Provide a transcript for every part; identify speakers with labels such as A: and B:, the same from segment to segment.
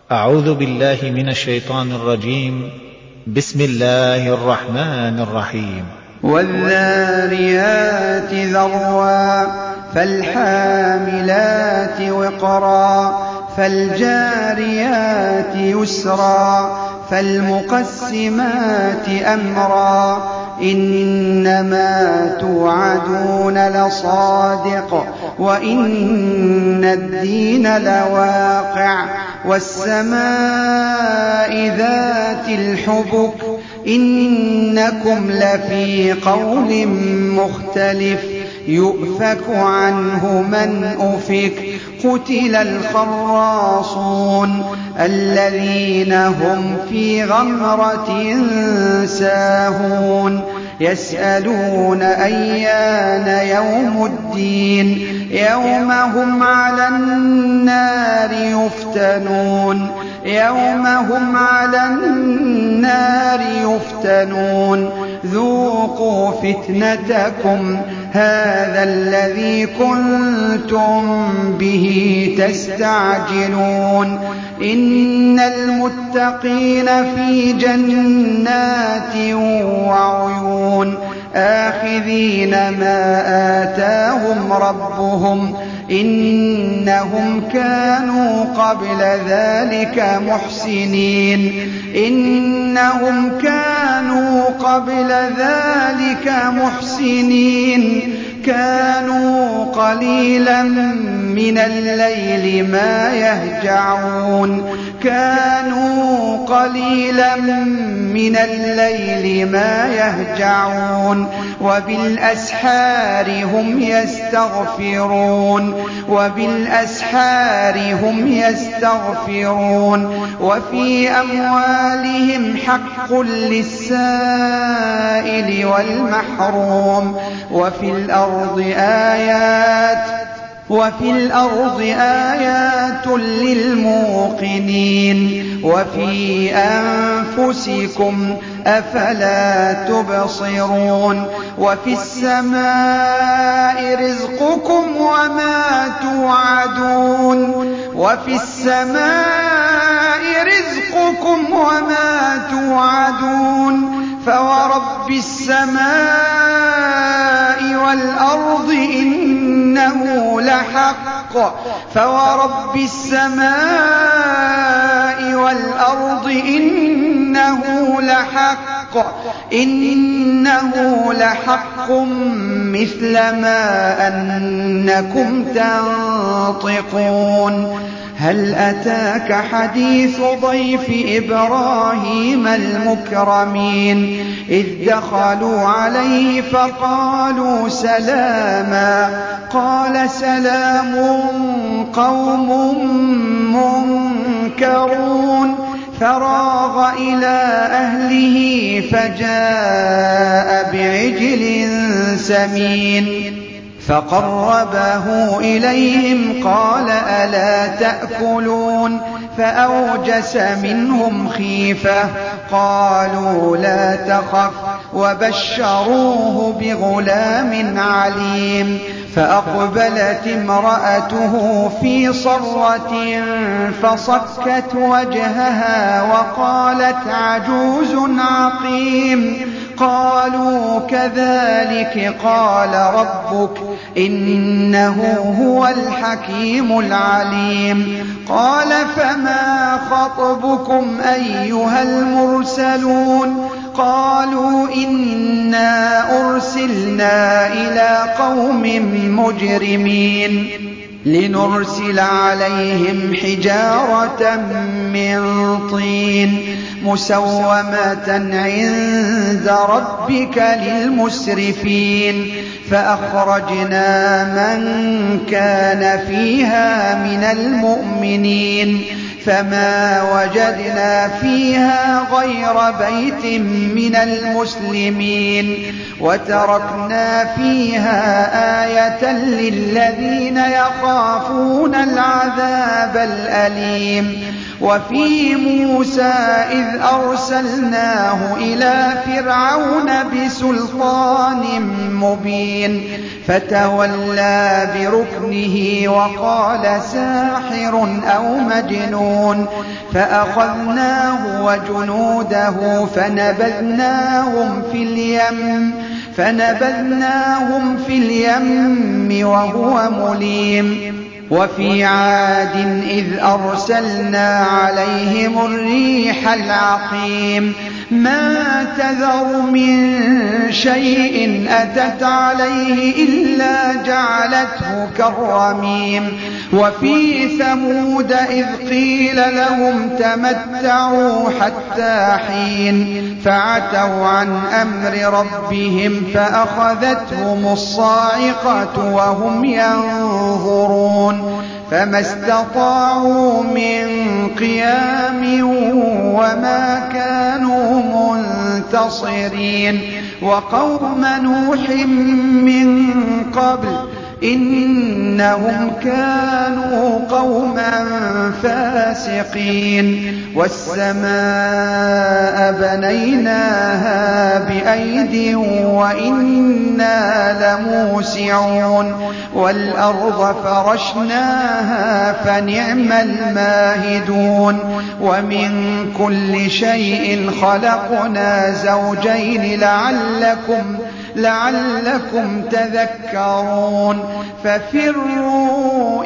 A: أعوذ بالله من الشيطان الرجيم. بسم الله الرحمن الرحيم.
B: والذاريات ذروا فالحاملات وقرا فالجاريات يسرا فالمقسمات أمرا إنما توعدون لصادق وإن الدين لواقع والسماء ذات الحبك إنكم لفي قول مختلف يؤفك عنه من أفك قتل الخراصون الذين هم في غمرة ساهون يسألون أيان يوم الدين يوم هم على النار يفتنون ذوقوا فتنتكم هذا الذي كنتم به تستعجلون إن المتقين في جنات وعيون آخذين ما آتاهم ربهم إنهم كانوا قبل ذلك محسنين كانوا قليلا من الليل ما يهجعون وبالأسحار هم يستغفرون وفي أموالهم حق للسائل والمحروم وفي الأرض آيات للموقنين وفي أنفسكم أفلا تبصرون وفي السماء رزقكم وما توعدون فورب السماء والأرض إنه لحق مثل ما أنكم تنطقون هل أتاك حديث ضيف إبراهيم المكرمين إذ دخلوا عليه فقالوا سلاما قال سلام قوم منكرون فراغ إلى أهله فجاء بعجل سمين فقربه إليهم قال ألا تأكلون فأوجس منهم خيفة قالوا لا تخف وبشروه بغلام عليم فأقبلت امرأته في صرة فصكت وجهها وقالت عجوز عقيم قالوا كذلك قال ربك إنه هو الحكيم العليم قال فما خطبكم أيها المرسلون قالوا إنا أرسلنا إلى قوم مجرمين لنرسل عليهم حجارة من طين مسومة عند ربك للمسرفين فأخرجنا من كان فيها من المؤمنين فما وجدنا فيها غير بيت من المسلمين وتركنا فيها آية للذين يخافون العذاب الأليم وفي موسى إذ أرسلناه إلى فرعون بسلطان مبين فتولى بركنه وقال ساحر أو مجنون فأخذناه وجنوده فنبذناهم في اليم وهو مليم وفي عاد إذ أرسلنا عليهم الريح العقيم ما تذر من شيء أتت عليه إلا جعلته كالرميم وفي ثمود إذ قيل لهم تمتعوا حتى حين فعتوا عن أمر ربهم فأخذتهم الصاعقة وهم ينظرون فما استطاعوا من قيام وما كانوا منتصرين وقوم نوح من قبل إنهم كانوا قوما فاسقين والسماء بنيناها بأيد وإنا لموسعون والأرض فرشناها فنعم الماهدون ومن كل شيء خلقنا زوجين لعلكم تذكرون ففروا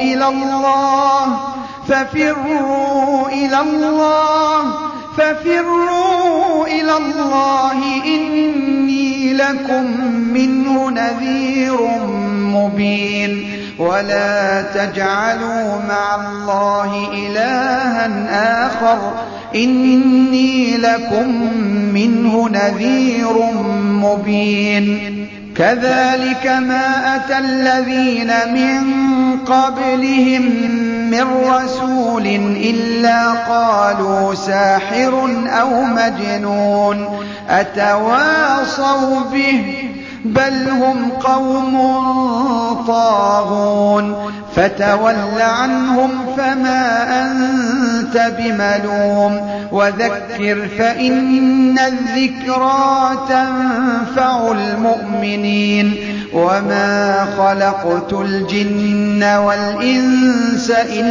B: إلى الله إني لكم منه نذير مبين ولا تجعلوا مع الله إلها آخر إني لكم منه نذير مبين كذلك ما أتى الذين من قبلهم من رسول إلا قالوا ساحر أو مجنون أتواصوا به بل هم قوم طاغون فتول عنهم فما أنت بملوم وذكر فإن الذكرى تنفع المؤمنين وما خلقت الجن والإنس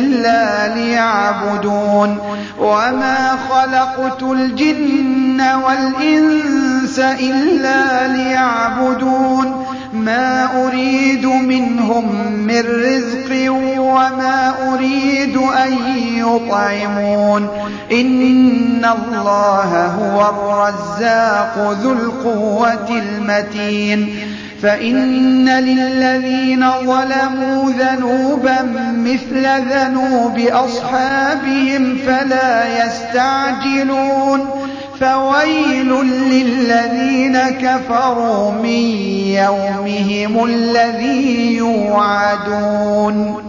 B: إلا ليعبدون ما أريد منهم من رزق وما أريد أن يطعمون إن الله هو الرزاق ذو القوة المتين فإن للذين ظلموا ذنوبا مثل ذنوب أصحابهم فلا يستعجلون فويل للذين كفروا من يومهم الذي يوعدون